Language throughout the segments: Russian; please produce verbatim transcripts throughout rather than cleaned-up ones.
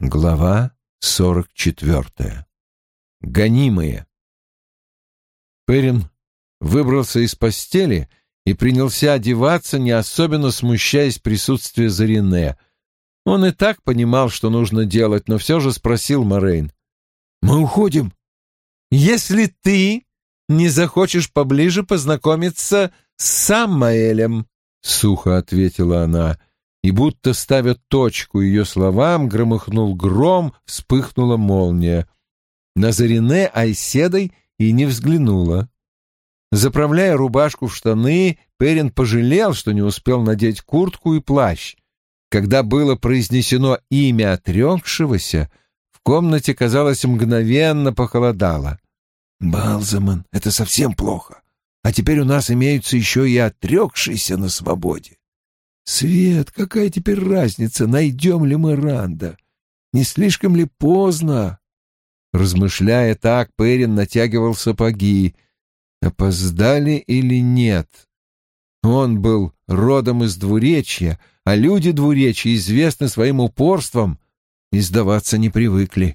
Глава сорок четвертая. Гонимые. Перин выбрался из постели и принялся одеваться, не особенно смущаясь присутствия Зарине. Он и так понимал, что нужно делать, но все же спросил Морейн. «Мы уходим?» «Если ты не захочешь поближе познакомиться с Саммаэлем», — сухо ответила она, и, будто ставя точку ее словам, громыхнул гром, вспыхнула молния. На Зарине Айседой и не взглянула. Заправляя рубашку в штаны, Перин пожалел, что не успел надеть куртку и плащ. Когда было произнесено имя отрекшегося, в комнате, казалось, мгновенно похолодало. «Балзаман, это совсем плохо. А теперь у нас имеются еще и отрекшиеся на свободе. Свет, какая теперь разница, найдем ли мы Ранда? Не слишком ли поздно?» Размышляя так, Перин натягивал сапоги. Опоздали или нет? Он был родом из двуречья, а люди двуречья известны своим упорством и сдаваться не привыкли.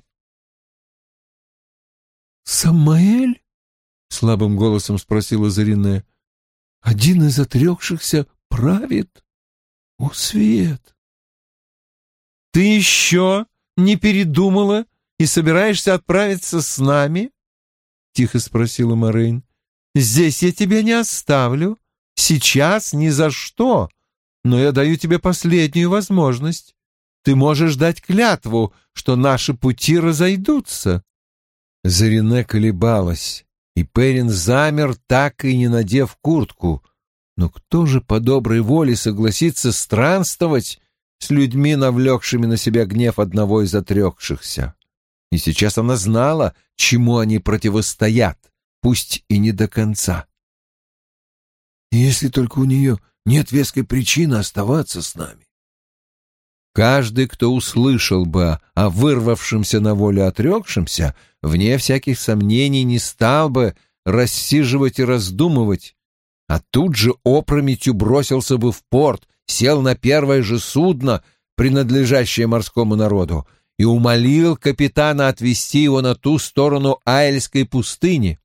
«Самаэль?» — слабым голосом спросила Зарине. «Один из отрекшихся правит? О, Свет!» «Ты еще не передумала и собираешься отправиться с нами?» — тихо спросила Морейн. «Здесь я тебя не оставлю. Сейчас ни за что. Но я даю тебе последнюю возможность. Ты можешь дать клятву, что наши пути разойдутся». Зарине колебалась, и Перин замер, так и не надев куртку. Но кто же по доброй воле согласится странствовать с людьми, навлекшими на себя гнев одного из отрекшихся? И сейчас она знала, чему они противостоят, пусть и не до конца. «Если только у нее нет веской причины оставаться с нами». Каждый, кто услышал бы о вырвавшемся на волю отрекшемся, вне всяких сомнений не стал бы рассиживать и раздумывать, а тут же опрометью бросился бы в порт, сел на первое же судно, принадлежащее морскому народу, и умолил капитана отвезти его на ту сторону Айльской пустыни.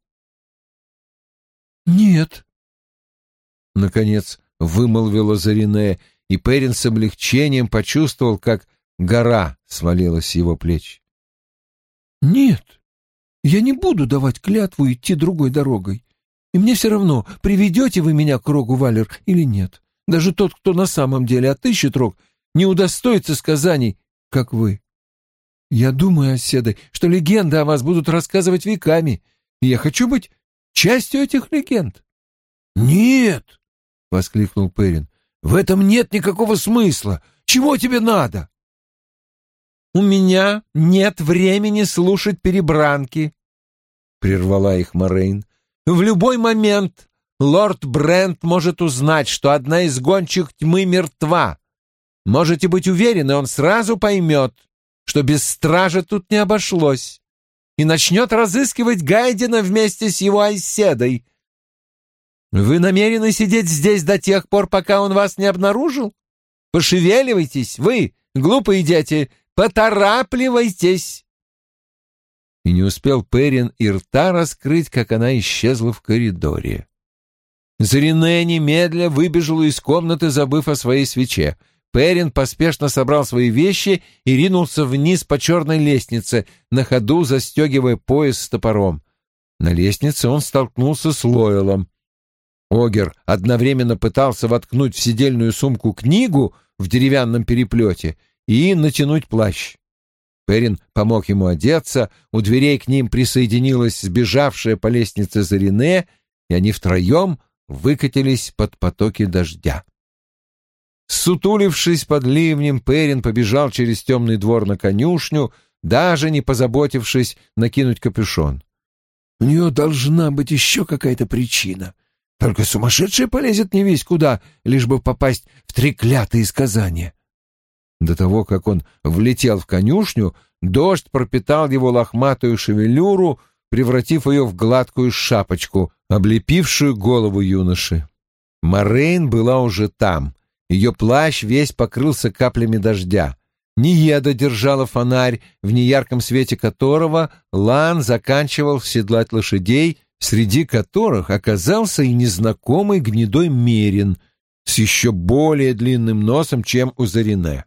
«Нет», — наконец вымолвила Зарине, и Перин с облегчением почувствовал, как гора свалилась с его плеч. «Нет, я не буду давать клятву идти другой дорогой. И мне все равно, приведете вы меня к Рогу Валер или нет. Даже тот, кто на самом деле отыщет Рог, не удостоится сказаний, как вы. Я думаю, оседой, что легенды о вас будут рассказывать веками, и я хочу быть частью этих легенд». «Нет!» — воскликнул Перин. «В этом нет никакого смысла. Чего тебе надо?» «У меня нет времени слушать перебранки», — прервала их Морейн. «В любой момент лорд Брент может узнать, что одна из гончих тьмы мертва. Можете быть уверены, он сразу поймет, что без стражи тут не обошлось, и начнет разыскивать Гайдена вместе с его оседой. Вы намерены сидеть здесь до тех пор, пока он вас не обнаружил? Пошевеливайтесь, вы, глупые дети, поторапливайтесь!» И не успел Перин и рта раскрыть, как она исчезла в коридоре. Зарине немедля выбежала из комнаты, забыв о своей свече. Перин поспешно собрал свои вещи и ринулся вниз по черной лестнице, на ходу застегивая пояс с топором. На лестнице он столкнулся с Лоэлом. Огер одновременно пытался воткнуть в седельную сумку книгу в деревянном переплете и натянуть плащ. Перин помог ему одеться, у дверей к ним присоединилась сбежавшая по лестнице Зарине, и они втроем выкатились под потоки дождя. Сутулившись под ливнем, Перин побежал через темный двор на конюшню, даже не позаботившись накинуть капюшон. «У нее должна быть еще какая-то причина. Только сумасшедший полезет не весь куда, лишь бы попасть в треклятые сказания». До того, как он влетел в конюшню, дождь пропитал его лохматую шевелюру, превратив ее в гладкую шапочку, облепившую голову юноши. Морейн была уже там. Ее плащ весь покрылся каплями дождя. Ниеда держала фонарь, в неярком свете которого Лан заканчивал седлать лошадей, среди которых оказался и незнакомый гнедой мерин с еще более длинным носом, чем у Зарине.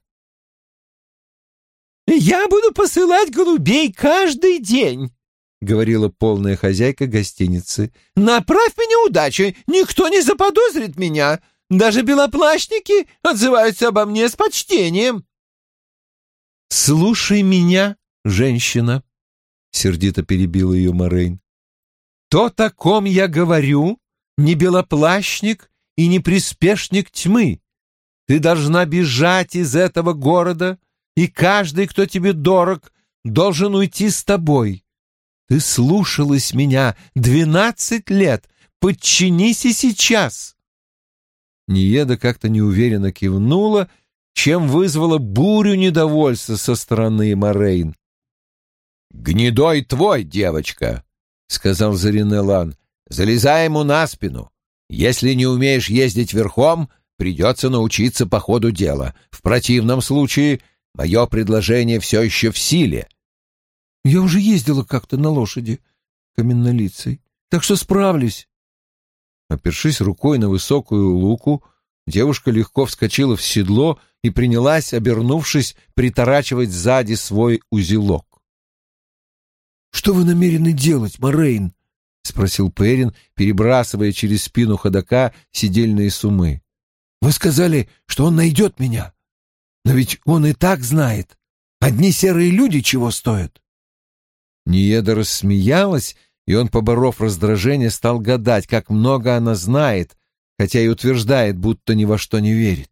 «Я буду посылать голубей каждый день», — говорила полная хозяйка гостиницы. «Направь меня удачей, никто не заподозрит меня. Даже белоплащники отзываются обо мне с почтением». «Слушай меня, женщина», — сердито перебил ее Морейн. «То, о ком я говорю, не белоплащник и не приспешник тьмы. Ты должна бежать из этого города, и каждый, кто тебе дорог, должен уйти с тобой. Ты слушалась меня двенадцать лет, подчинись и сейчас». Ниеда как-то неуверенно кивнула, чем вызвала бурю недовольства со стороны Морейн. «Гнедой твой, девочка», — сказал Зарине Лан. «Залезай ему на спину. Если не умеешь ездить верхом, придется научиться по ходу дела. В противном случае мое предложение все еще в силе». «Я уже ездила как-то на лошади каменнолицей, так что справлюсь». Опершись рукой на высокую луку, девушка легко вскочила в седло и принялась, обернувшись, приторачивать сзади свой узелок. «Что вы намерены делать, Морейн?» — спросил Перин, перебрасывая через спину ходока седельные суммы. «Вы сказали, что он найдет меня. Но ведь он и так знает. Одни серые люди чего стоят?» Ниеда рассмеялась, и он, поборов раздражение, стал гадать, как много она знает, хотя и утверждает, будто ни во что не верит.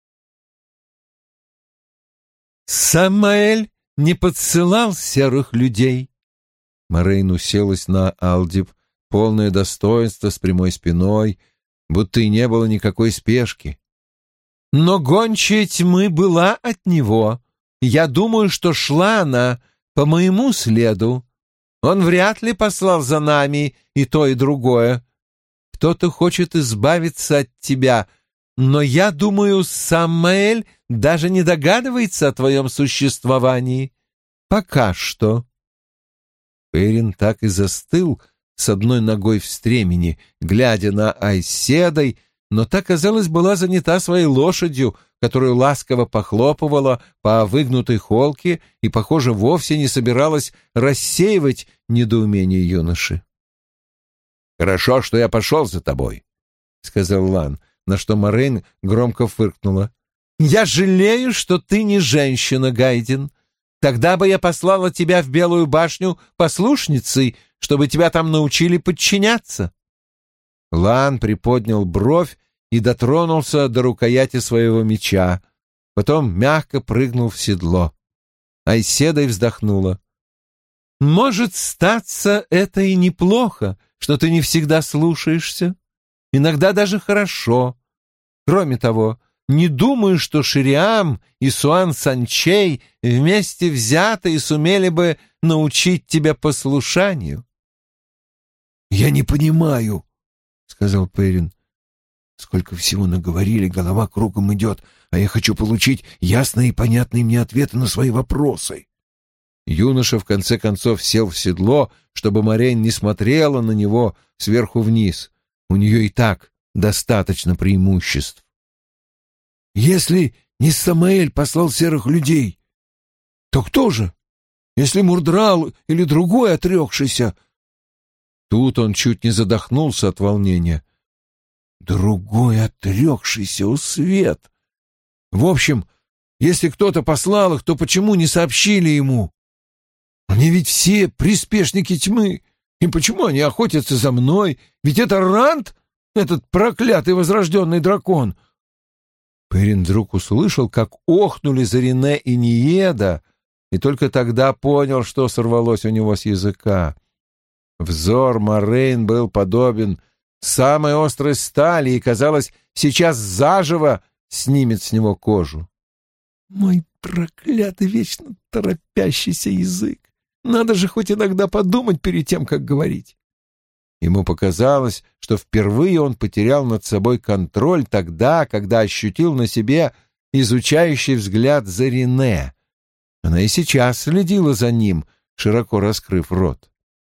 «Самаэль не подсылал серых людей». Морейн уселась на Алдиб, полное достоинство, с прямой спиной, будто и не было никакой спешки. «Но гончая тьмы была от него. Я думаю, что шла она по моему следу. Он вряд ли послал за нами и то, и другое. Кто-то хочет избавиться от тебя, но я думаю, Самаэль даже не догадывается о твоем существовании. Пока что». Перин так и застыл с одной ногой в стремени, глядя на Айседой, но та, казалось, была занята своей лошадью, которую ласково похлопывала по выгнутой холке и, похоже, вовсе не собиралась рассеивать недоумение юноши. «Хорошо, что я пошел за тобой», — сказал Лан, на что Морейн громко фыркнула. «Я жалею, что ты не женщина, Гайден. Тогда бы я послала тебя в Белую башню послушницей, чтобы тебя там научили подчиняться». Лан приподнял бровь и дотронулся до рукояти своего меча, потом мягко прыгнул в седло. Айседой вздохнула. «Может, статься это и неплохо, что ты не всегда слушаешься. Иногда даже хорошо. Кроме того, не думаю, что Шириам и Суан Санчей вместе взятые сумели бы научить тебя послушанию». «Я не понимаю», — сказал Перин. «Сколько всего наговорили, голова кругом идет, а я хочу получить ясные и понятные мне ответы на свои вопросы». Юноша в конце концов сел в седло, чтобы Морейн не смотрела на него сверху вниз. У нее и так достаточно преимуществ. «Если не Самаэль послал серых людей, то кто же? Если Мурдрал или другой отрекшийся?» Тут он чуть не задохнулся от волнения. «Другой отрекшийся, о свет! В общем, если кто-то послал их, то почему не сообщили ему? Они ведь все приспешники тьмы, и почему они охотятся за мной? Ведь это Рант, этот проклятый возрожденный дракон!» Перин вдруг услышал, как охнули Зарине и Ниеда, и только тогда понял, что сорвалось у него с языка. Взор Морейн был подобен самой острой стали и, казалось, сейчас заживо снимет с него кожу. «Мой проклятый, вечно торопящийся язык! Надо же хоть иногда подумать перед тем, как говорить!» Ему показалось, что впервые он потерял над собой контроль тогда, когда ощутил на себе изучающий взгляд Зарине, Она и сейчас следила за ним, широко раскрыв рот.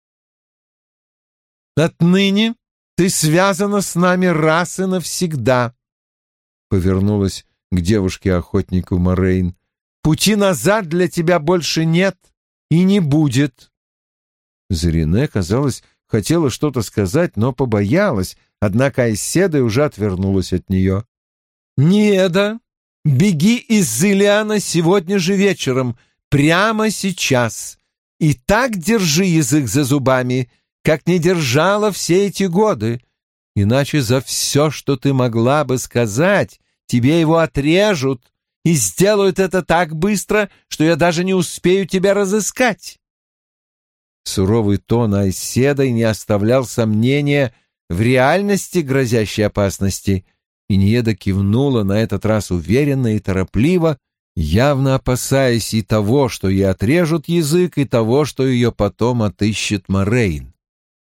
«Отныне ты связана с нами раз и навсегда», — повернулась к девушке-охотнику Морейн. «Пути назад для тебя больше нет и не будет». Зарине, казалось, хотела что-то сказать, но побоялась, однако Айседа уже отвернулась от нее. «Неда, беги из Зелиана сегодня же вечером, прямо сейчас, и так держи язык за зубами, как не держала все эти годы, иначе за все, что ты могла бы сказать, тебе его отрежут и сделают это так быстро, что я даже не успею тебя разыскать». Суровый тон Айседой не оставлял сомнения в реальности грозящей опасности, и Ниеда кивнула на этот раз уверенно и торопливо, явно опасаясь и того, что ей отрежут язык, и того, что ее потом отыщет Морейн.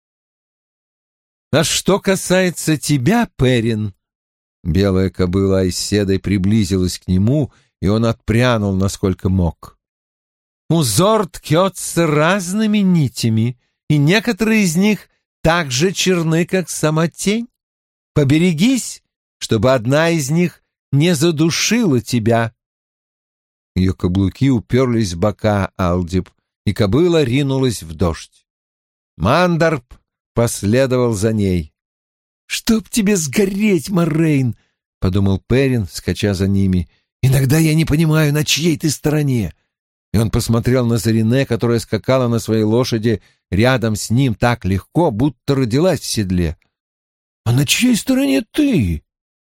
«А что касается тебя, Перин...» Белая кобыла Айседой приблизилась к нему, и он отпрянул, насколько мог. «Узор ткется разными нитями, и некоторые из них так же черны, как сама тень. Поберегись, чтобы одна из них не задушила тебя». Ее каблуки уперлись в бока Алдиб, и кобыла ринулась в дождь. Мандарб последовал за ней. «Чтоб тебе сгореть, Морейн!» — подумал Перин, скача за ними. «Иногда я не понимаю, на чьей ты стороне». И он посмотрел на Зарине, которая скакала на своей лошади рядом с ним так легко, будто родилась в седле. «А на чьей стороне ты?»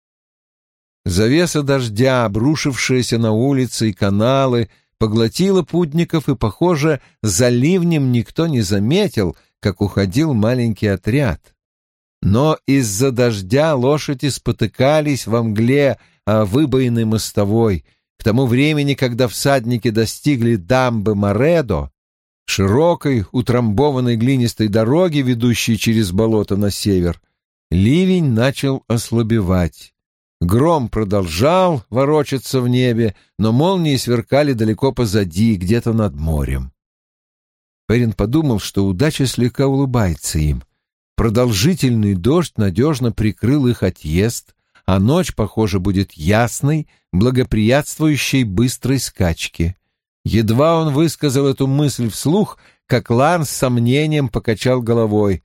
Завеса дождя, обрушившаяся на улицы и каналы, поглотила путников, и, похоже, за ливнем никто не заметил, как уходил маленький отряд. Но из-за дождя лошади спотыкались во мгле о выбоинной мостовой. К тому времени, когда всадники достигли дамбы Моредо, широкой, утрамбованной глинистой дороги, ведущей через болото на север, ливень начал ослабевать. Гром продолжал ворочаться в небе, но молнии сверкали далеко позади, где-то над морем. Перин подумал, что удача слегка улыбается им. Продолжительный дождь надежно прикрыл их отъезд, а ночь, похоже, будет ясной, благоприятствующей быстрой скачке. Едва он высказал эту мысль вслух, как Лан с сомнением покачал головой.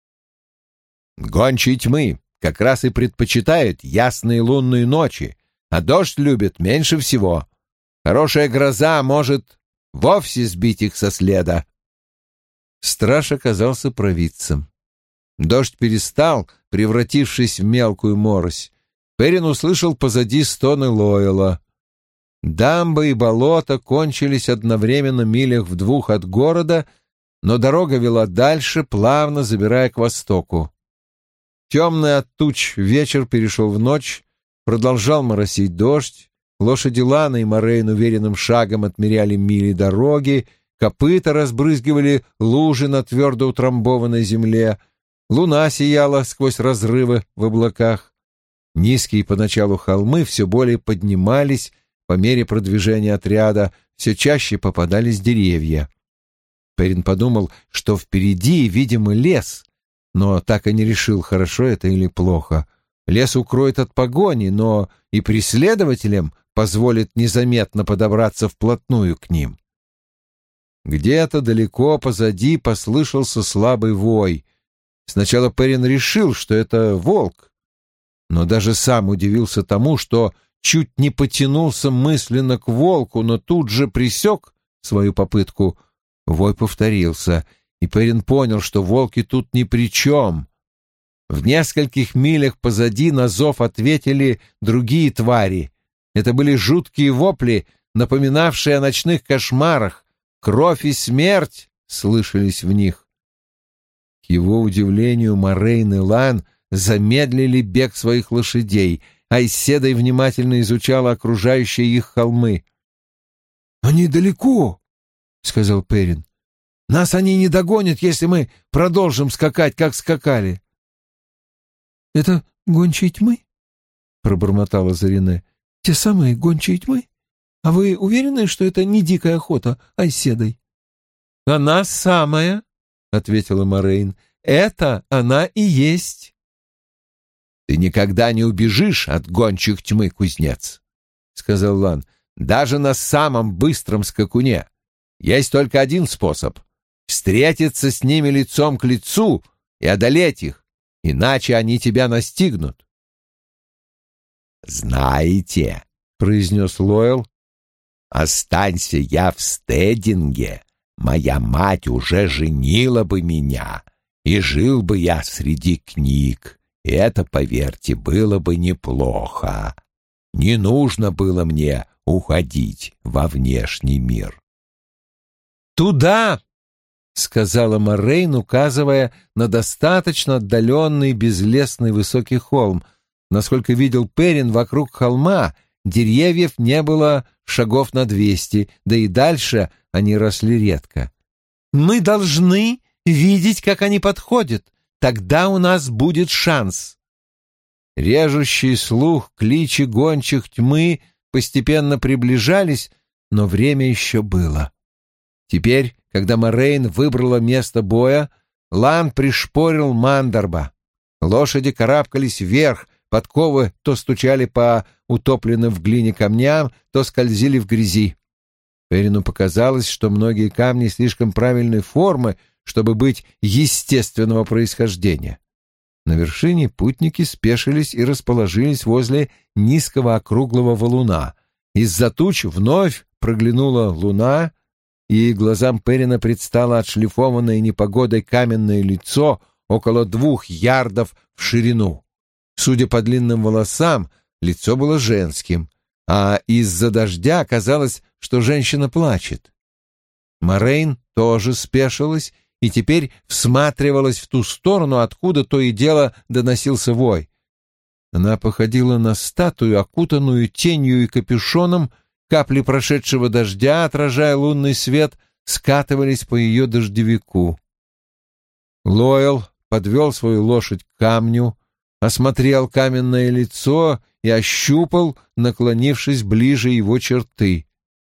«Гончие тьмы как раз и предпочитают ясные лунные ночи, а дождь любят меньше всего. Хорошая гроза может вовсе сбить их со следа». Страж оказался провидцем. Дождь перестал, превратившись в мелкую морось. Перин услышал позади стоны Лойла. Дамба и болото кончились одновременно милях в двух от города, но дорога вела дальше, плавно забирая к востоку. Темный от туч вечер перешел в ночь, продолжал моросить дождь, лошади Лана и Морейн уверенным шагом отмеряли мили дороги, копыта разбрызгивали лужи на твердо утрамбованной земле, луна сияла сквозь разрывы в облаках. Низкие поначалу холмы все более поднимались, по мере продвижения отряда все чаще попадались деревья. Перин подумал, что впереди, видимо, лес, но так и не решил, хорошо это или плохо. Лес укроет от погони, но и преследователям позволит незаметно подобраться вплотную к ним. Где-то далеко позади послышался слабый вой. Сначала Перин решил, что это волк, но даже сам удивился тому, что чуть не потянулся мысленно к волку, но тут же пресек свою попытку. Вой повторился, и Перин понял, что волки тут ни при чем. В нескольких милях позади на зов ответили другие твари. Это были жуткие вопли, напоминавшие о ночных кошмарах. Кровь и смерть слышались в них. К его удивлению, Морейн и Лан замедлили бег своих лошадей, а Айседа внимательно изучала окружающие их холмы. «Они далеко», — сказал Перин. «Нас они не догонят, если мы продолжим скакать, как скакали». «Это гончие тьмы?» — пробормотала Зарине. «Те самые гончие тьмы? А вы уверены, что это не дикая охота Айседой? Она самая, ответила Морейн. Это она и есть. Ты никогда не убежишь от гончих тьмы, кузнец, сказал Лан. Даже на самом быстром скакуне. Есть только один способ — встретиться с ними лицом к лицу и одолеть их, иначе они тебя настигнут. «Знаете», — произнес Лоэл, — «останься я в Стединге, моя мать уже женила бы меня, и жил бы я среди книг. Это, поверьте, было бы неплохо. Не нужно было мне уходить во внешний мир». «Туда!» — сказала Морейн, указывая на достаточно отдаленный безлесный высокий холм. Насколько видел Перин, вокруг холма деревьев не было шагов на двести, да и дальше они росли редко. «Мы должны видеть, как они подходят. Тогда у нас будет шанс». Режущий слух кличи гончих тьмы постепенно приближались, но время еще было. Теперь, когда Морейн выбрала место боя, Лан пришпорил Мандарба. Лошади карабкались вверх, подковы то стучали по утопленным в глине камням, то скользили в грязи. Перину показалось, что многие камни слишком правильной формы, чтобы быть естественного происхождения. На вершине путники спешились и расположились возле низкого округлого валуна. Из-за туч вновь проглянула луна, и глазам Перина предстало отшлифованное непогодой каменное лицо около двух ярдов в ширину. Судя по длинным волосам, лицо было женским, а из-за дождя казалось, что женщина плачет. Морейн тоже спешилась и теперь всматривалась в ту сторону, откуда то и дело доносился вой. Она походила на статую, окутанную тенью и капюшоном. Капли прошедшего дождя, отражая лунный свет, скатывались по ее дождевику. Лоэл подвел свою лошадь к камню, осмотрел каменное лицо и ощупал, наклонившись ближе его черты.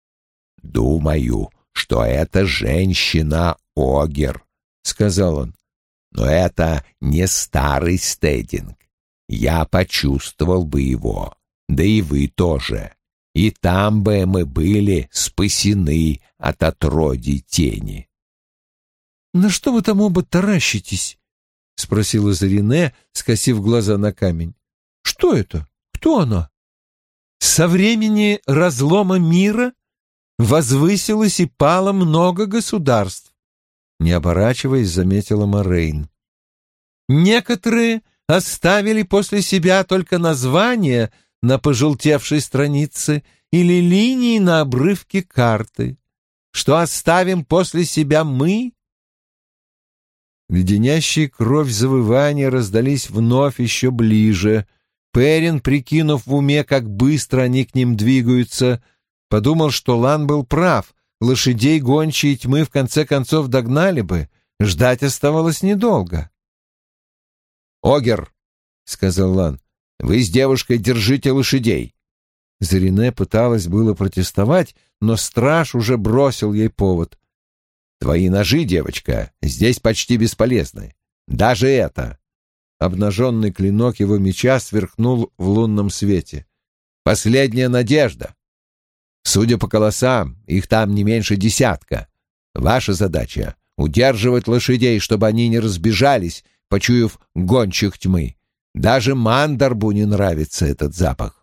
«Думаю, что это женщина-огер», — сказал он. «Но это не старый Стединг. Я почувствовал бы его, да и вы тоже. И там бы мы были спасены от отродий тени». «На что вы там оба таращитесь?» — спросила Зарине, скосив глаза на камень. «Что это? Кто она?» «Со времени разлома мира возвысилось и пало много государств», — не оборачиваясь, заметила Морейн. «Некоторые оставили после себя только названия на пожелтевшей странице или линии на обрывке карты. Что оставим после себя мы?» Леденящие кровь завывания раздались вновь еще ближе. Перин, прикинув в уме, как быстро они к ним двигаются, подумал, что Лан был прав. Лошадей гончие тьмы в конце концов догнали бы. Ждать оставалось недолго. «Огер», — сказал Лан, — «вы с девушкой держите лошадей». Зарине пыталась было протестовать, но страж уже бросил ей повод. «Твои ножи, девочка, здесь почти бесполезны. Даже это». Обнаженный клинок его меча сверкнул в лунном свете. «Последняя надежда. Судя по колосам, их там не меньше десятка. Ваша задача — удерживать лошадей, чтобы они не разбежались, почуяв гончих тьмы. Даже Мандарбу не нравится этот запах».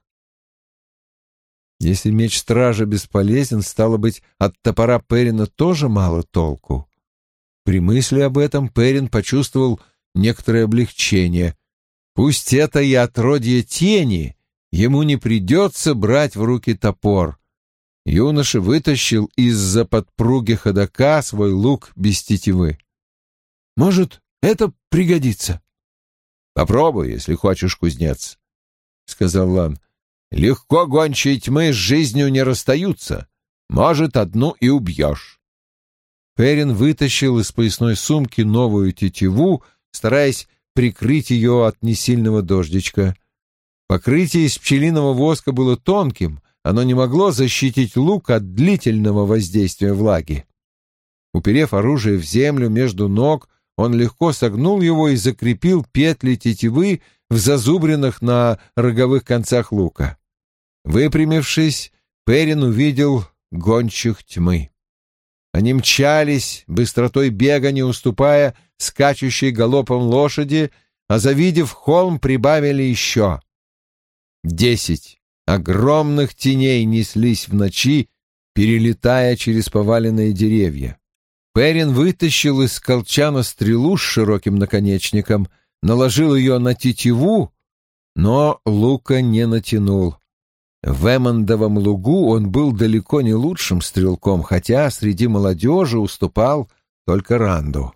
Если меч стража бесполезен, стало быть, от топора Перина тоже мало толку. При мысли об этом Перин почувствовал некоторое облегчение. Пусть это и отродье тени, ему не придется брать в руки топор. Юноша вытащил из-за подпруги ходока свой лук без тетивы. «Может, это пригодится?» «Попробуй, если хочешь, кузнец», — сказал Лан. «Легко гончие тьмы с жизнью не расстаются. Может, одну и убьешь». Перин вытащил из поясной сумки новую тетиву, стараясь прикрыть ее от несильного дождичка. Покрытие из пчелиного воска было тонким, оно не могло защитить лук от длительного воздействия влаги. Уперев оружие в землю между ног, он легко согнул его и закрепил петли тетивы в зазубринах на роговых концах лука. Выпрямившись, Перин увидел гончих тьмы. Они мчались, быстротой бега не уступая скачущей галопом лошади, а, завидев холм, прибавили еще. Десять огромных теней неслись в ночи, перелетая через поваленные деревья. Перин вытащил из колчана стрелу с широким наконечником, наложил ее на тетиву, но лука не натянул. В Эммондовом лугу он был далеко не лучшим стрелком, хотя среди молодежи уступал только Ранду.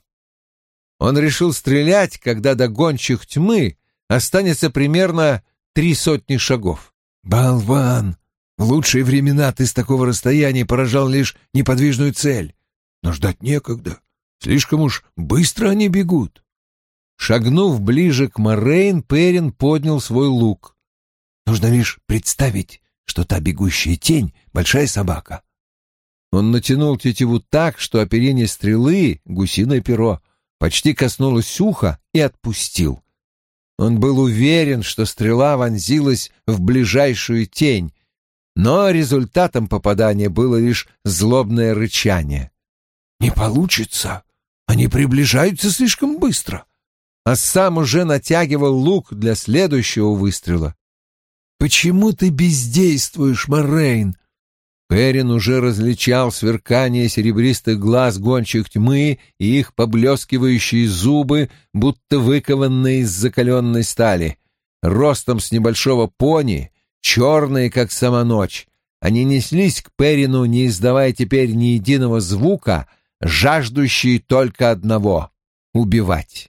Он решил стрелять, когда до гончих тьмы останется примерно три сотни шагов. «Болван! В лучшие времена ты с такого расстояния поражал лишь неподвижную цель. Но ждать некогда. Слишком уж быстро они бегут». Шагнув ближе к Морейн, Перин поднял свой лук. Нужно лишь представить, что та бегущая тень — большая собака. Он натянул тетиву так, что оперение стрелы, гусиное перо, почти коснулось уха и отпустил. Он был уверен, что стрела вонзилась в ближайшую тень, но результатом попадания было лишь злобное рычание. «Не получится! Они приближаются слишком быстро!» А сам уже натягивал лук для следующего выстрела. «Почему ты бездействуешь, Морейн?» Перин уже различал сверкание серебристых глаз гончих тьмы и их поблескивающие зубы, будто выкованные из закаленной стали. Ростом с небольшого пони, черные, как сама ночь, они неслись к Перину, не издавая теперь ни единого звука, жаждущие только одного — убивать.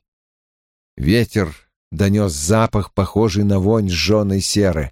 Ветер донес запах, похожий на вонь сжженной серы.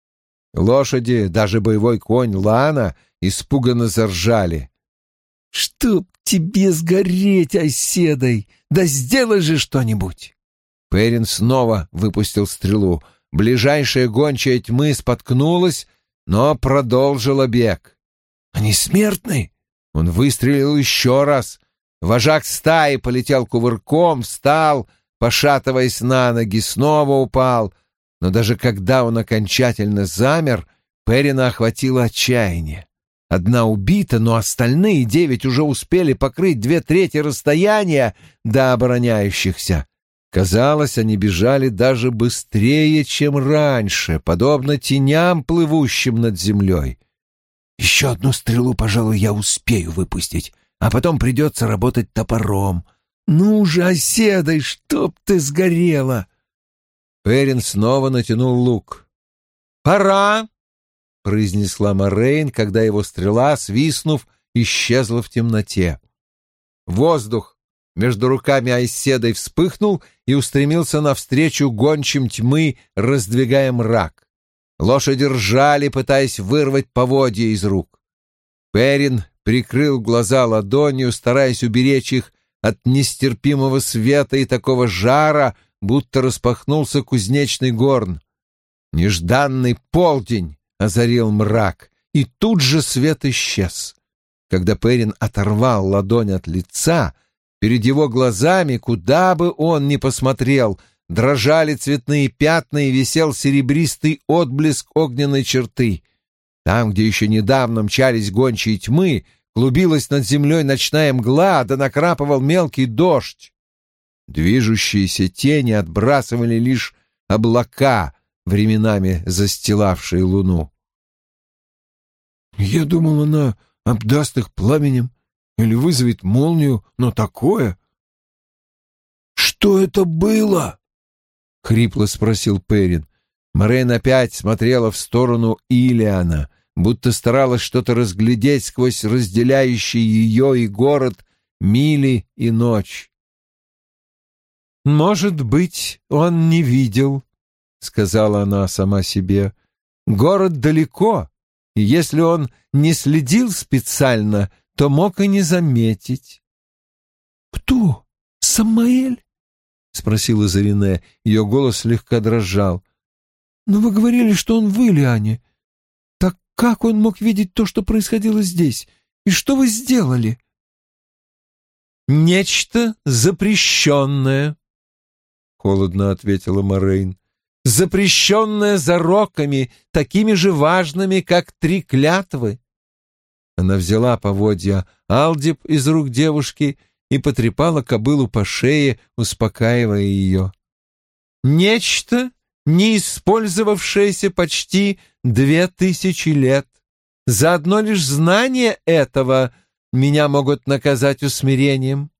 Лошади, даже боевой конь Лана, испуганно заржали. «Чтоб тебе сгореть, оседой! Да сделай же что-нибудь!» Перин снова выпустил стрелу. Ближайшая гончая тьмы споткнулась, но продолжила бег. «Они смертны?» Он выстрелил еще раз. Вожак стаи полетел кувырком, встал, пошатываясь на ноги, снова упал. Но даже когда он окончательно замер, Перина охватило отчаяние. Одна убита, но остальные девять уже успели покрыть две трети расстояния до обороняющихся. Казалось, они бежали даже быстрее, чем раньше, подобно теням, плывущим над землей. «Еще одну стрелу, пожалуй, я успею выпустить, а потом придется работать топором. Ну же, оседой, чтоб ты сгорела!» Перин снова натянул лук. «Пора!» — произнесла Морейн, когда его стрела, свистнув, исчезла в темноте. Воздух между руками Айседой вспыхнул и устремился навстречу гончим тьмы, раздвигая мрак. Лошади ржали, пытаясь вырвать поводья из рук. Перин прикрыл глаза ладонью, стараясь уберечь их от нестерпимого света и такого жара, будто распахнулся кузнечный горн. Нежданный полдень озарил мрак, и тут же свет исчез. Когда Перин оторвал ладонь от лица, перед его глазами, куда бы он ни посмотрел, дрожали цветные пятна и висел серебристый отблеск огненной черты. Там, где еще недавно мчались гончие тьмы, клубилась над землей ночная мгла, да накрапывал мелкий дождь. Движущиеся тени отбрасывали лишь облака, временами застилавшие луну. «Я думал, она обдаст их пламенем или вызовет молнию, но такое...» «Что это было?» — хрипло спросил Перин. Морейн опять смотрела в сторону Илиана, будто старалась что-то разглядеть сквозь разделяющие ее и город мили и ночь. «Может быть, он не видел», — сказала она сама себе. «Город далеко, и если он не следил специально, то мог и не заметить». «Кто? Самаэль?» — спросила Зарине. Ее голос слегка дрожал. «Но вы говорили, что он в Илиане. Так Как он мог видеть то, что происходило здесь? И что вы сделали?» «Нечто запрещенное», — холодно ответила Морейн. «Запрещенное зароками, такими же важными, как три клятвы». Она взяла поводья Алдиб из рук девушки и потрепала кобылу по шее, успокаивая ее. «Нечто, не использовавшееся почти две тысячи лет. За одно лишь знание этого меня могут наказать усмирением».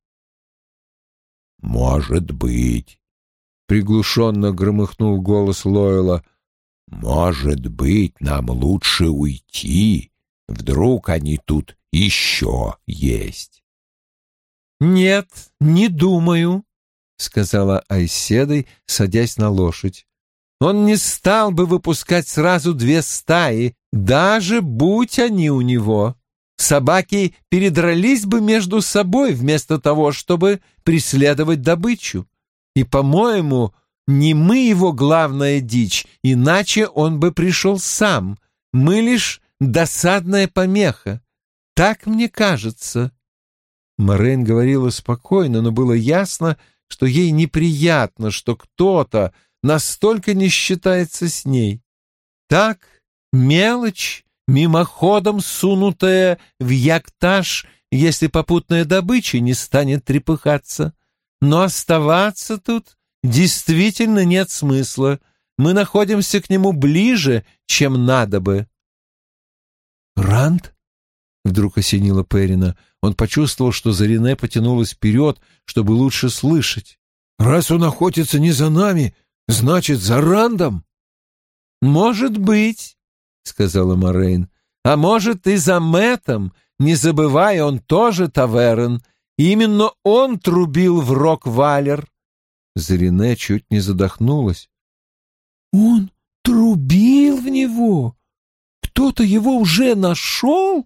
«Может быть», — приглушенно громыхнул голос Лойла, — «может быть, нам лучше уйти. Вдруг они тут еще есть». «Нет, не думаю», — сказала Айседой, садясь на лошадь. «Он не стал бы выпускать сразу две стаи, даже будь они у него. Собаки передрались бы между собой вместо того, чтобы преследовать добычу. И, по-моему, не мы его главная дичь, иначе он бы пришел сам. Мы лишь досадная помеха. Так мне кажется». Морейн говорила спокойно, но было ясно, что ей неприятно, что кто-то настолько не считается с ней. Так, мелочь, мимоходом сунутая в яктаж, если попутная добыча не станет трепыхаться. Но оставаться тут действительно нет смысла. Мы находимся к нему ближе, чем надо бы. «Ранд?» — вдруг осенило Перина. Он почувствовал, что Зарине потянулась вперед, чтобы лучше слышать. «Раз он охотится не за нами, значит, за Рандом?» «Может быть», — сказала Морейн. «А может, и за Мэттом. Не забывай, он тоже таверн. Именно он трубил в Рок-Валер». Зарине чуть не задохнулась. «Он трубил в него? Кто-то его уже нашел?»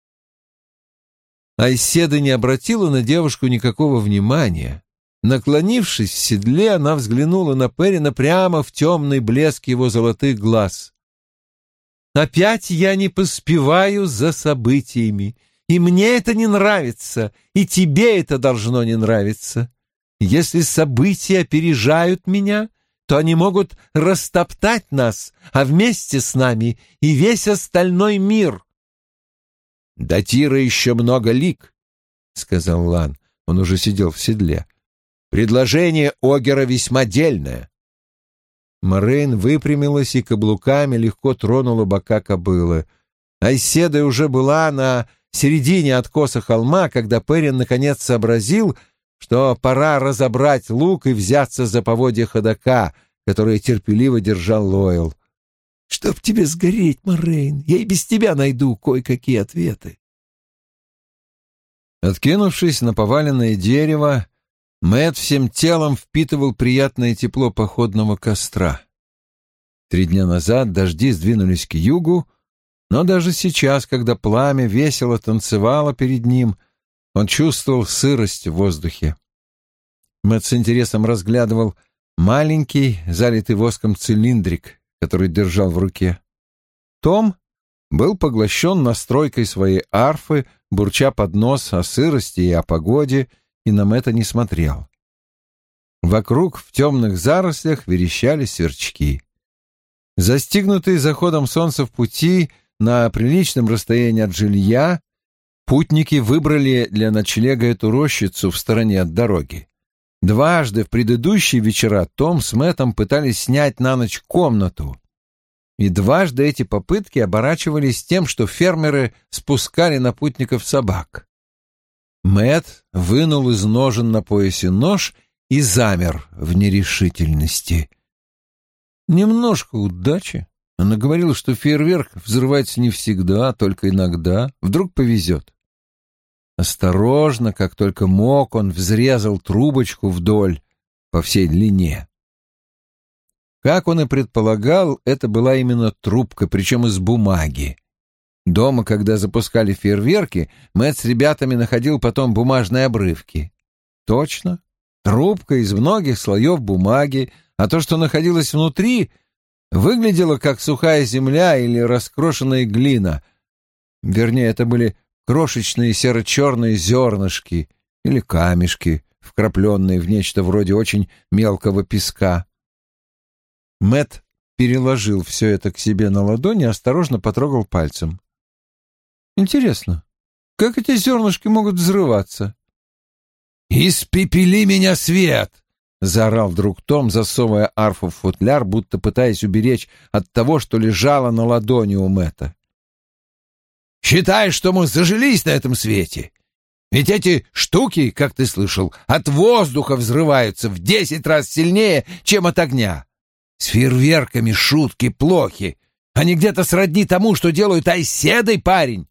Айседа не обратила на девушку никакого внимания. Наклонившись в седле, она взглянула на Перина прямо в темный блеск его золотых глаз. «Опять я не поспеваю за событиями, и мне это не нравится, и тебе это должно не нравиться. Если события опережают меня, то они могут растоптать нас, а вместе с нами и весь остальной мир». «До Тира еще много лиг», — сказал Лан. Он уже сидел в седле. «Предложение Огера весьма дельное». Морейн выпрямилась и каблуками легко тронула бока кобылы. Айседа уже была на середине откоса холма, когда Перин наконец сообразил, что пора разобрать лук и взяться за поводья ходока, которое терпеливо держал Лойл. «Чтоб тебе сгореть, Морейн, я и без тебя найду кое-какие ответы». Откинувшись на поваленное дерево, Мэтт всем телом впитывал приятное тепло походного костра. Три дня назад дожди сдвинулись к югу, но даже сейчас, когда пламя весело танцевало перед ним, он чувствовал сырость в воздухе. Мэтт с интересом разглядывал маленький, залитый воском цилиндрик, который держал в руке. Том был поглощен настройкой своей арфы, бурча под нос о сырости и о погоде, и на Мэтта не смотрел. Вокруг в темных зарослях верещали сверчки. Застигнутые заходом солнца в пути на приличном расстоянии от жилья, путники выбрали для ночлега эту рощицу в стороне от дороги. Дважды в предыдущие вечера Том с Мэттом пытались снять на ночь комнату, и дважды эти попытки оборачивались тем, что фермеры спускали на путников собак. Мэтт вынул из ножен на поясе нож и замер в нерешительности. Немножко удачи. Она говорила, что фейерверк взрывается не всегда, а только иногда. Вдруг повезет. Осторожно, как только мог, он взрезал трубочку вдоль, по всей длине. Как он и предполагал, это была именно трубка, причем из бумаги. Дома, когда запускали фейерверки, Мэтт с ребятами находил потом бумажные обрывки. Точно, трубка из многих слоев бумаги, а то, что находилось внутри, Выглядело как сухая земля или раскрошенная глина. Вернее, это были крошечные серо-черные зернышки или камешки, вкрапленные в нечто вроде очень мелкого песка. Мэтт переложил все это к себе на ладони и осторожно потрогал пальцем. «Интересно, как эти зернышки могут взрываться?» «Испепели меня, свет!» — заорал вдруг Том, засовывая арфу в футляр, будто пытаясь уберечь от того, что лежало на ладони у Мэтта. «Считаешь, что мы зажились на этом свете? Ведь эти штуки, как ты слышал, от воздуха взрываются в десять раз сильнее, чем от огня. С фейерверками шутки плохи. Они где-то сродни тому, что делают айседой, парень».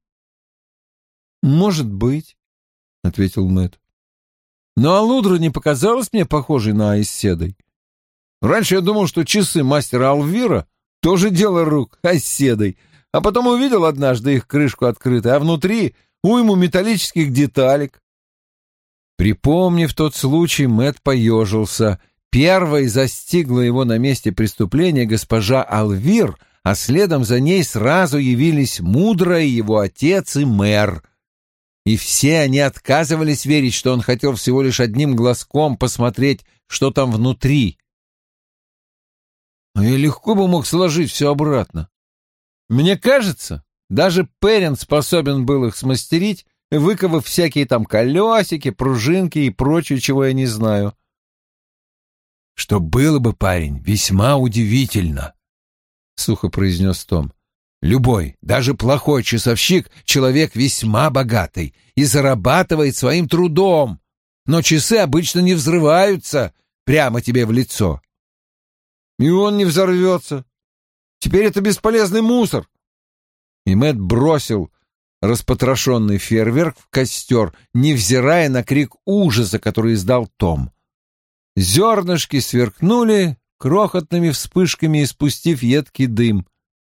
«Может быть», — ответил Мэтт. «Но алудра не показалась мне похожей на айседой. Раньше я думал, что часы мастера Алвира тоже дело рук айседой, а потом увидел однажды их крышку открытой, а внутри уйму металлических деталек». Припомнив тот случай, Мэтт поежился. Первой застигла его на месте преступления госпожа Алвир, а следом за ней сразу явились мудрый его отец и мэр. И все они отказывались верить, что он хотел всего лишь одним глазком посмотреть, что там внутри. А я легко бы мог сложить все обратно. Мне кажется, даже Перрин способен был их смастерить, выковав всякие там колесики, пружинки и прочее, чего я не знаю. «Что было бы, парень, весьма удивительно», — сухо произнес Том. «Любой, даже плохой часовщик, человек весьма богатый и зарабатывает своим трудом, но часы обычно не взрываются прямо тебе в лицо». «И он не взорвется. Теперь это бесполезный мусор». И Мэтт бросил распотрошенный фейерверк в костер, невзирая на крик ужаса, который издал Том. Зернышки сверкнули крохотными вспышками, испустив едкий дым.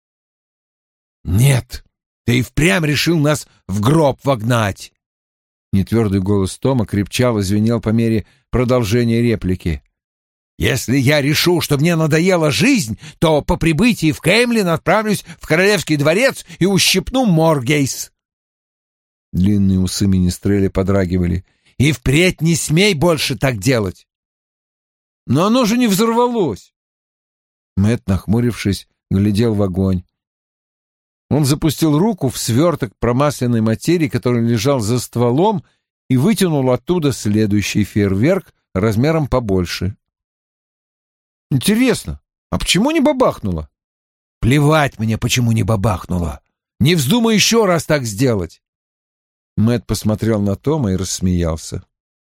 «Нет, ты и впрямь решил нас в гроб вогнать!» Нетвердый голос Тома крепчал и звенел по мере продолжения реплики. «Если я решу, что мне надоела жизнь, то по прибытии в Кеймлин отправлюсь в Королевский дворец и ущипну Моргейс». Длинные усы Министреля подрагивали. «И впредь не смей больше так делать!» «Но оно же не взорвалось!» Мэтт, нахмурившись, глядел в огонь. Он запустил руку в сверток промасленной материи, который лежал за стволом, и вытянул оттуда следующий фейерверк размером побольше. «Интересно, а почему не бабахнуло?» «Плевать мне, почему не бабахнуло! Не вздумай еще раз так сделать!» Мэтт посмотрел на Тома и рассмеялся.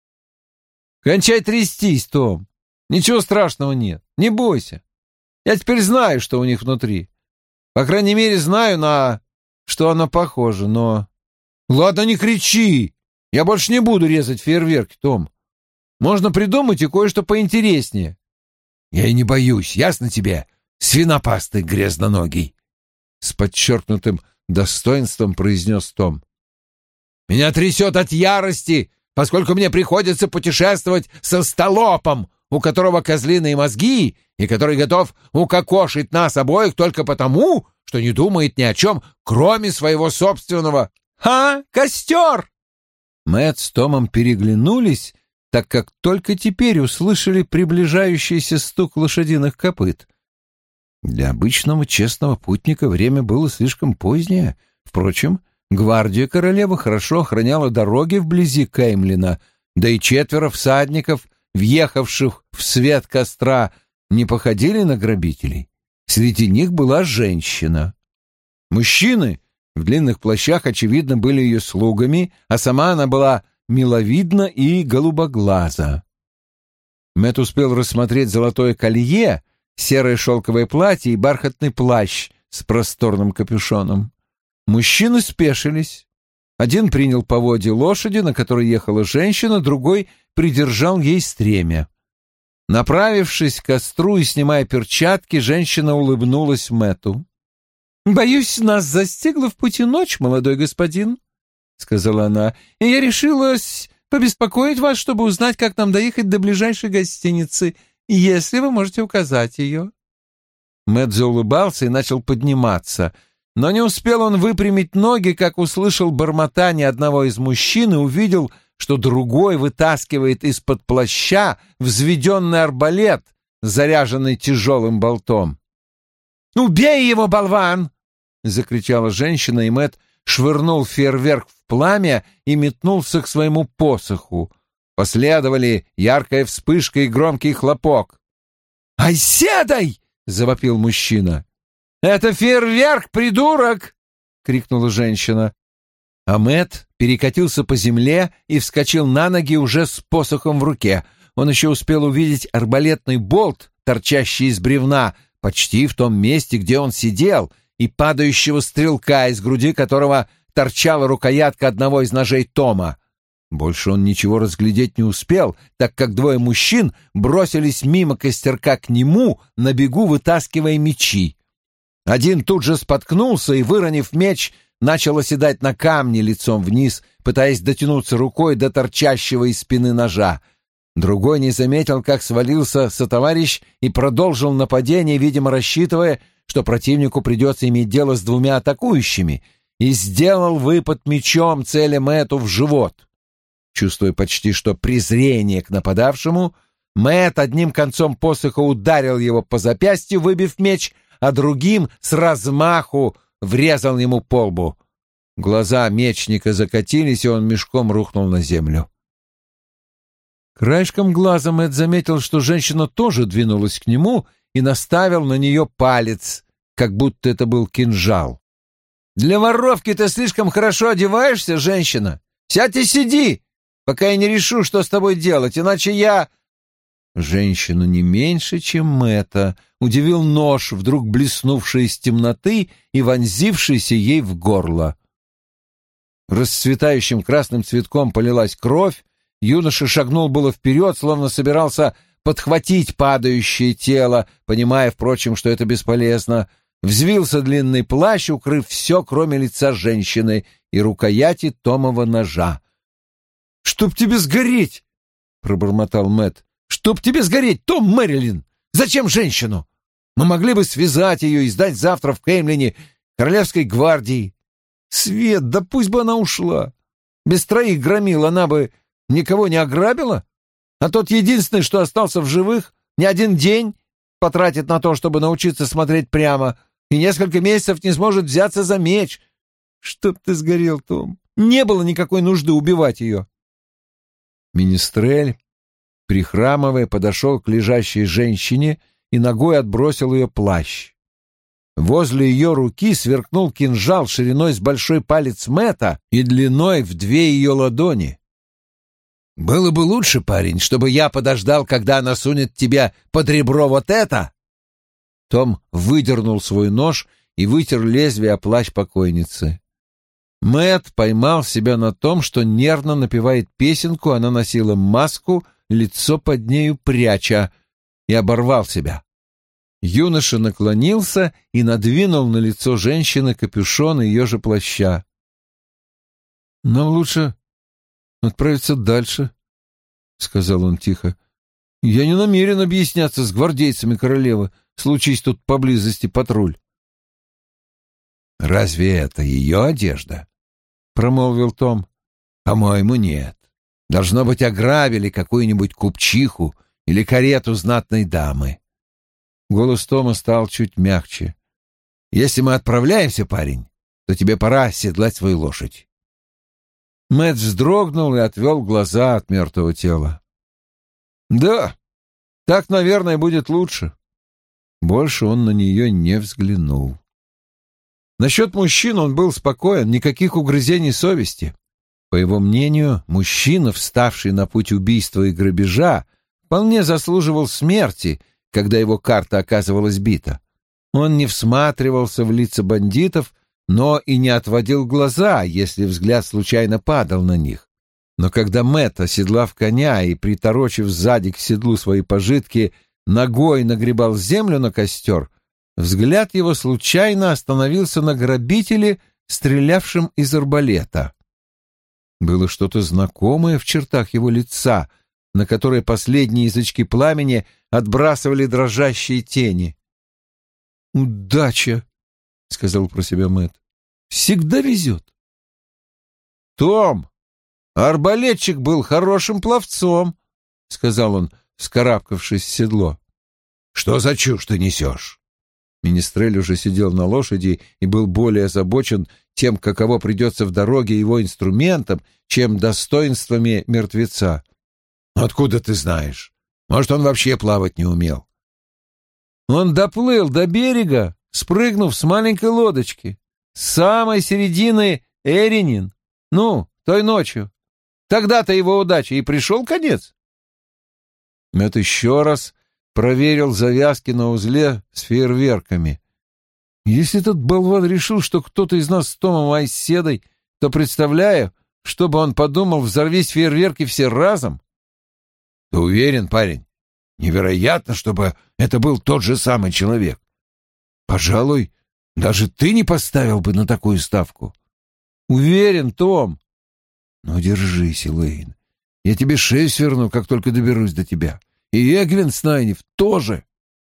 «Кончай трястись, Том! Ничего страшного нет, не бойся. Я теперь знаю, что у них внутри. По крайней мере, знаю, на что оно похоже, но... Ладно, не кричи! Я больше не буду резать фейерверки, Том. Можно придумать и кое-что поинтереснее». «Я и не боюсь, ясно тебе, свинопасты грязноногий?» С подчеркнутым достоинством произнес Том. «Меня трясет от ярости, поскольку мне приходится путешествовать со столопом, у которого козлиные мозги и который готов укокошить нас обоих только потому, что не думает ни о чем, кроме своего собственного... А, костер!» Мэтт с Томом переглянулись, так как только теперь услышали приближающийся стук лошадиных копыт. Для обычного честного путника время было слишком позднее. Впрочем, гвардия королевы хорошо охраняла дороги вблизи Кеймлина, да и четверо всадников, въехавших в свет костра, не походили на грабителей. Среди них была женщина. Мужчины в длинных плащах, очевидно, были ее слугами, а сама она была миловидна и голубоглаза. Мэтт успел рассмотреть золотое колье, серое шелковое платье и бархатный плащ с просторным капюшоном. Мужчины спешились. Один принял поводья лошади, на которой ехала женщина, другой придержал ей стремя. Направившись к костру и снимая перчатки, женщина улыбнулась Мэтту. «Боюсь, нас застигла в пути ночь, молодой господин», — сказала она, — «и я решилась побеспокоить вас, чтобы узнать, как нам доехать до ближайшей гостиницы, если вы можете указать ее». Мэтт заулыбался и начал подниматься, но не успел он выпрямить ноги, как услышал бормотание одного из мужчин и увидел, что другой вытаскивает из-под плаща взведенный арбалет, заряженный тяжелым болтом. «Убей его, болван!» — закричала женщина, и Мэтт швырнул фейерверк в пламя и метнулся к своему посоху. Последовали яркая вспышка и громкий хлопок. «Оседай!» — завопил мужчина. «Это фейерверк, придурок!» — крикнула женщина. А Мэтт перекатился по земле и вскочил на ноги уже с посохом в руке. Он еще успел увидеть арбалетный болт, торчащий из бревна, почти в том месте, где он сидел, и падающего стрелка, из груди которого торчала рукоятка одного из ножей Тома. Больше он ничего разглядеть не успел, так как двое мужчин бросились мимо костерка к нему, на бегу вытаскивая мечи. Один тут же споткнулся и, выронив меч, начал оседать на камне лицом вниз, пытаясь дотянуться рукой до торчащего из спины ножа. Другой не заметил, как свалился сотоварищ и продолжил нападение, видимо, рассчитывая, что противнику придется иметь дело с двумя атакующими, и сделал выпад мечом, целя Мэтту в живот. Чувствуя почти что презрение к нападавшему, Мэтт одним концом посоха ударил его по запястью, выбив меч, а другим с размаху врезал ему по лбу. Глаза мечника закатились, и он мешком рухнул на землю. Краешком глаза Мэтт заметил, что женщина тоже двинулась к нему и наставил на нее палец, как будто это был кинжал. «Для воровки ты слишком хорошо одеваешься, женщина? Сядь и сиди, пока я не решу, что с тобой делать, иначе я...» Женщину не меньше, чем Мэтта, удивил нож, вдруг блеснувший из темноты и вонзившийся ей в горло. Расцветающим красным цветком полилась кровь, юноша шагнул было вперед, словно собирался подхватить падающее тело, понимая, впрочем, что это бесполезно. Взвился длинный плащ, укрыв все, кроме лица женщины и рукояти Томова ножа. «Чтоб тебе сгореть!» — пробормотал Мэтт. «Чтоб тебе сгореть, Том Мэрилин! Зачем женщину? Мы могли бы связать ее и сдать завтра в Кеймлине Королевской гвардии. Свет, да пусть бы она ушла. Без троих громил она бы никого не ограбила, а тот единственный, что остался в живых, не один день потратит на то, чтобы научиться смотреть прямо, и несколько месяцев не сможет взяться за меч. Чтоб ты сгорел, Том! Не было никакой нужды убивать ее!» Министрель, прихрамывая, подошел к лежащей женщине и ногой отбросил ее плащ. Возле ее руки сверкнул кинжал шириной с большой палец Мэтта и длиной в две ее ладони. «Было бы лучше, парень, чтобы я подождал, когда она сунет тебе под ребро вот это!» Том выдернул свой нож и вытер лезвие о плащ покойницы. Мэтт поймал себя на том, что нервно напевает песенку, она носила маску, лицо под нею пряча, и оборвал себя. Юноша наклонился и надвинул на лицо женщины капюшон ее же плаща. «Нам лучше отправиться дальше», — сказал он тихо. «Я не намерен объясняться с гвардейцами королевы, случись тут поблизости патруль». «Разве это ее одежда?» — промолвил Том. «По-моему, нет. Должно быть, ограбили какую-нибудь купчиху или карету знатной дамы». Голос Тома стал чуть мягче. «Если мы отправляемся, парень, то тебе пора седлать свою лошадь». Мэтт вздрогнул и отвел глаза от мертвого тела. «Да, так, наверное, будет лучше». Больше он на нее не взглянул. Насчет мужчин он был спокоен, никаких угрызений совести. По его мнению, мужчина, вставший на путь убийства и грабежа, вполне заслуживал смерти, когда его карта оказывалась бита. Он не всматривался в лица бандитов, но и не отводил глаза, если взгляд случайно падал на них. Но когда Мэтт, оседлав коня и приторочив сзади к седлу свои пожитки, ногой нагребал землю на костер, взгляд его случайно остановился на грабителе, стрелявшем из арбалета. Было что-то знакомое в чертах его лица, на которое последние язычки пламени отбрасывали дрожащие тени. «Удача», — сказал про себя Мэтт. «Всегда везет». «Том, арбалетчик был хорошим пловцом», — сказал он, вскарабкавшись в седло. «Что за чушь ты несешь?» Министрель уже сидел на лошади и был более озабочен тем, каково придется в дороге его инструментам, чем достоинствами мертвеца. «Откуда ты знаешь? Может, он вообще плавать не умел?» «Он доплыл до берега, спрыгнув с маленькой лодочки, с самой середины Эринин, ну, той ночью. Тогда-то его удача и пришел конец». Мэтт еще раз проверил завязки на узле с фейерверками. Если этот болван решил, что кто-то из нас с Томом Айседой, то представляю, что бы он подумал, взорвись фейерверки все разом. Ты уверен, парень? Невероятно, чтобы это был тот же самый человек. Пожалуй, даже ты не поставил бы на такую ставку. Уверен, Том. Ну, держись, Элейн. Я тебе шею сверну, как только доберусь до тебя. И Эгвин Снайнев тоже.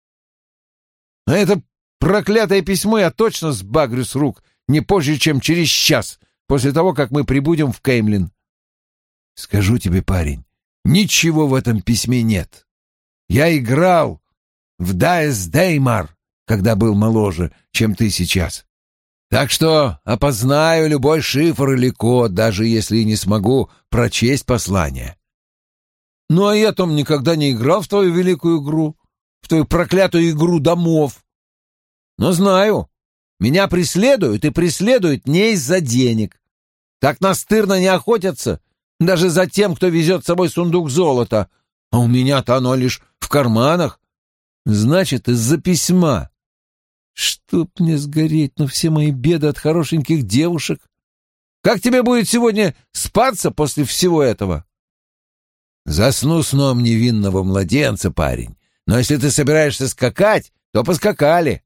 А это проклятое письмо я точно сбагрю с рук не позже, чем через час, после того, как мы прибудем в Кеймлин. Скажу тебе, парень, ничего в этом письме нет. Я играл в Дайс Деймар, когда был моложе, чем ты сейчас. Так что опознаю любой шифр или код, даже если и не смогу прочесть послание. Ну, а я, Том, никогда не играл в твою великую игру, в твою проклятую игру домов. Но знаю, меня преследуют и преследуют не из-за денег. Так настырно не охотятся даже за тем, кто везет с собой сундук золота, а у меня-то оно лишь в карманах. Значит, из-за письма. Чтоб мне сгореть, но все мои беды от хорошеньких девушек. Как тебе будет сегодня спаться после всего этого? Засну сном невинного младенца, парень. Но если ты собираешься скакать, то поскакали.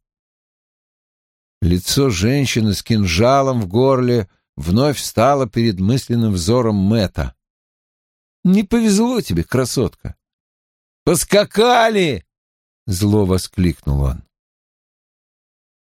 Лицо женщины с кинжалом в горле вновь стало перед мысленным взором Мэтта. «Не повезло тебе, красотка!» «Поскакали!» — зло воскликнул он.